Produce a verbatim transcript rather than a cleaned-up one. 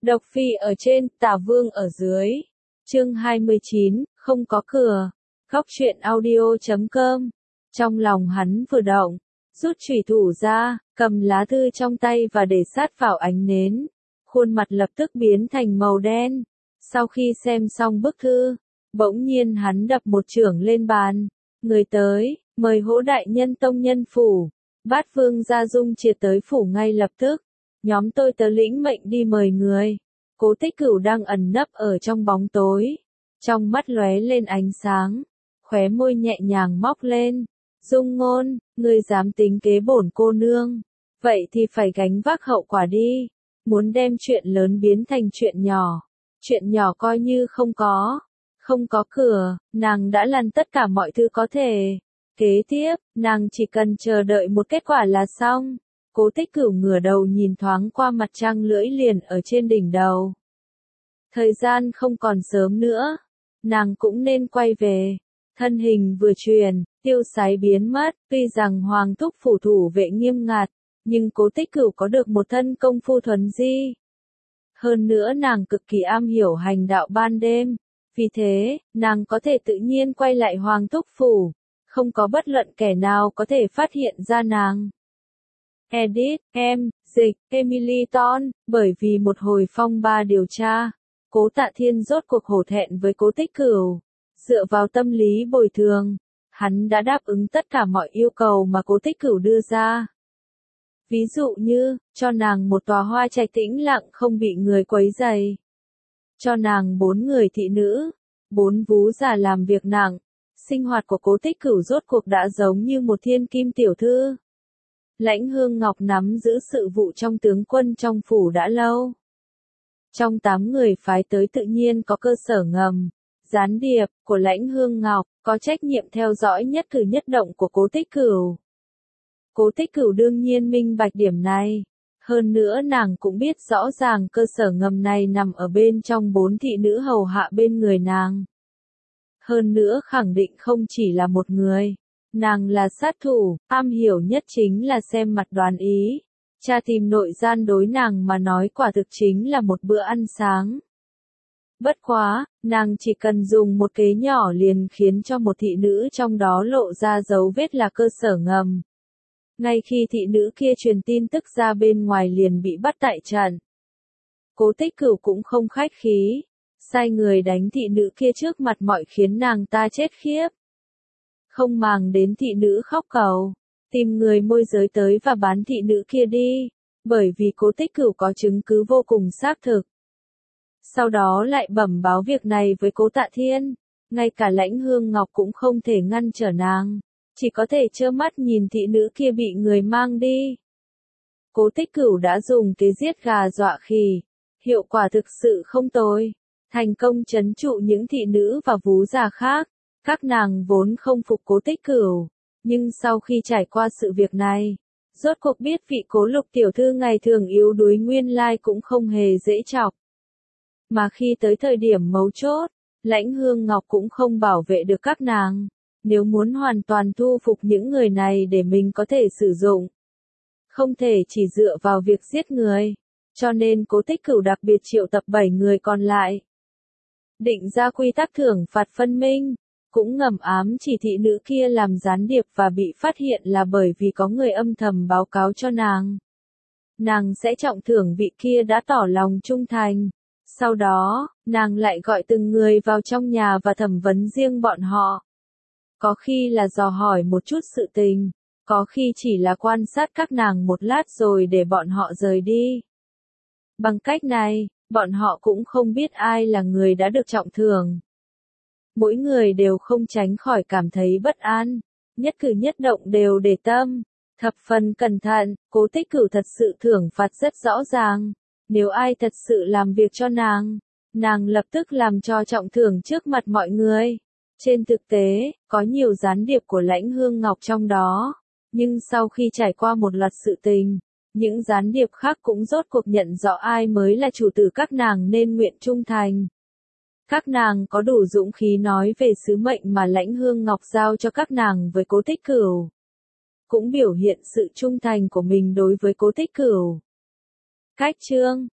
Độc Phi ở trên, Tả Vương ở dưới. Chương hai mươi chín, không có cửa. Góc truyện audio chấm com. Trong lòng hắn vừa động, rút chủy thủ ra, cầm lá thư trong tay và để sát vào ánh nến. Khuôn mặt lập tức biến thành màu đen. Sau khi xem xong bức thư, bỗng nhiên hắn đập một chưởng lên bàn. Người tới, mời Hỗ đại nhân tông nhân phủ. Bát Vương Gia Dung triệt tới phủ ngay lập tức. Nhóm tôi tớ lĩnh mệnh đi mời người. Cố Tích Cửu đang ẩn nấp ở trong bóng tối. Trong mắt lóe lên ánh sáng. Khóe môi nhẹ nhàng móc lên. Dung Ngôn, ngươi dám tính kế bổn cô nương. Vậy thì phải gánh vác hậu quả đi. Muốn đem chuyện lớn biến thành chuyện nhỏ. Chuyện nhỏ coi như không có. Không có cửa, nàng đã làm tất cả mọi thứ có thể. Kế tiếp, nàng chỉ cần chờ đợi một kết quả là xong. Cố Tích Cửu ngửa đầu nhìn thoáng qua mặt trăng lưỡi liềm ở trên đỉnh đầu. Thời gian không còn sớm nữa, nàng cũng nên quay về. Thân hình vừa chuyển, tiêu sái biến mất, tuy rằng Hoàng thúc phủ thủ vệ nghiêm ngặt, nhưng Cố Tích Cửu có được một thân công phu thuần di. Hơn nữa nàng cực kỳ am hiểu hành đạo ban đêm, vì thế, nàng có thể tự nhiên quay lại Hoàng thúc phủ, không có bất luận kẻ nào có thể phát hiện ra nàng. Edit, em, dịch, Emily Ton, bởi vì một hồi phong ba điều tra, Cố Tạ Thiên rốt cuộc hổ thẹn với Cố Tích Cửu. Dựa vào tâm lý bồi thường, hắn đã đáp ứng tất cả mọi yêu cầu mà Cố Tích Cửu đưa ra. Ví dụ như, cho nàng một tòa hoa trạch tĩnh lặng không bị người quấy rầy. Cho nàng bốn người thị nữ, bốn vú già làm việc nặng. Sinh hoạt của Cố Tích Cửu rốt cuộc đã giống như một thiên kim tiểu thư. Lãnh Hương Ngọc nắm giữ sự vụ trong tướng quân trong phủ đã lâu. Trong tám người phái tới tự nhiên có cơ sở ngầm, gián điệp của Lãnh Hương Ngọc, có trách nhiệm theo dõi nhất cử nhất động của Cố Tích Cửu. Cố Tích Cửu đương nhiên minh bạch điểm này. Hơn nữa nàng cũng biết rõ ràng cơ sở ngầm này nằm ở bên trong bốn thị nữ hầu hạ bên người nàng. Hơn nữa khẳng định không chỉ là một người. Nàng là sát thủ, am hiểu nhất chính là xem mặt đoán ý. Tra tìm nội gian đối nàng mà nói quả thực chính là một bữa ăn sáng. Bất quá, nàng chỉ cần dùng một kế nhỏ liền khiến cho một thị nữ trong đó lộ ra dấu vết là cơ sở ngầm. Ngay khi thị nữ kia truyền tin tức ra bên ngoài liền bị bắt tại trận. Cố Tích Cửu cũng không khách khí, sai người đánh thị nữ kia trước mặt mọi khiến nàng ta chết khiếp. Không màng đến thị nữ khóc cầu, tìm người môi giới tới và bán thị nữ kia đi, bởi vì Cố Tích Cửu có chứng cứ vô cùng xác thực. Sau đó lại bẩm báo việc này với Cố Tạ Thiên, ngay cả Lãnh Hương Ngọc cũng không thể ngăn trở nàng, chỉ có thể trơ mắt nhìn thị nữ kia bị người mang đi. Cố Tích Cửu đã dùng kế giết gà dọa khỉ, hiệu quả thực sự không tồi, thành công trấn trụ những thị nữ và vú già khác. Các nàng vốn không phục Cố Tích Cửu, nhưng sau khi trải qua sự việc này, rốt cuộc biết vị Cố Lục tiểu thư ngày thường yếu đuối nguyên lai cũng không hề dễ chọc. Mà khi tới thời điểm mấu chốt, Lãnh Hương Ngọc cũng không bảo vệ được các nàng, nếu muốn hoàn toàn thu phục những người này để mình có thể sử dụng. Không thể chỉ dựa vào việc giết người, cho nên Cố Tích Cửu đặc biệt triệu tập bảy người còn lại. Định ra quy tắc thưởng phạt phân minh. Cũng ngầm ám chỉ thị nữ kia làm gián điệp và bị phát hiện là bởi vì có người âm thầm báo cáo cho nàng. Nàng sẽ trọng thưởng vị kia đã tỏ lòng trung thành. Sau đó, nàng lại gọi từng người vào trong nhà và thẩm vấn riêng bọn họ. Có khi là dò hỏi một chút sự tình, có khi chỉ là quan sát các nàng một lát rồi để bọn họ rời đi. Bằng cách này, bọn họ cũng không biết ai là người đã được trọng thưởng. Mỗi người đều không tránh khỏi cảm thấy bất an, nhất cử nhất động đều để tâm, thập phần cẩn thận. Cố Tích Cửu thật sự thưởng phạt rất rõ ràng, nếu ai thật sự làm việc cho nàng, nàng lập tức làm cho trọng thưởng trước mặt mọi người. Trên thực tế, có nhiều gián điệp của Lãnh Hương Ngọc trong đó, nhưng sau khi trải qua một loạt sự tình, những gián điệp khác cũng rốt cuộc nhận rõ ai mới là chủ tử các nàng nên nguyện trung thành. Các nàng có đủ dũng khí nói về sứ mệnh mà Lãnh Hương Ngọc giao cho các nàng với Cố Tích Cửu. Cũng biểu hiện sự trung thành của mình đối với Cố Tích Cửu. Cách chương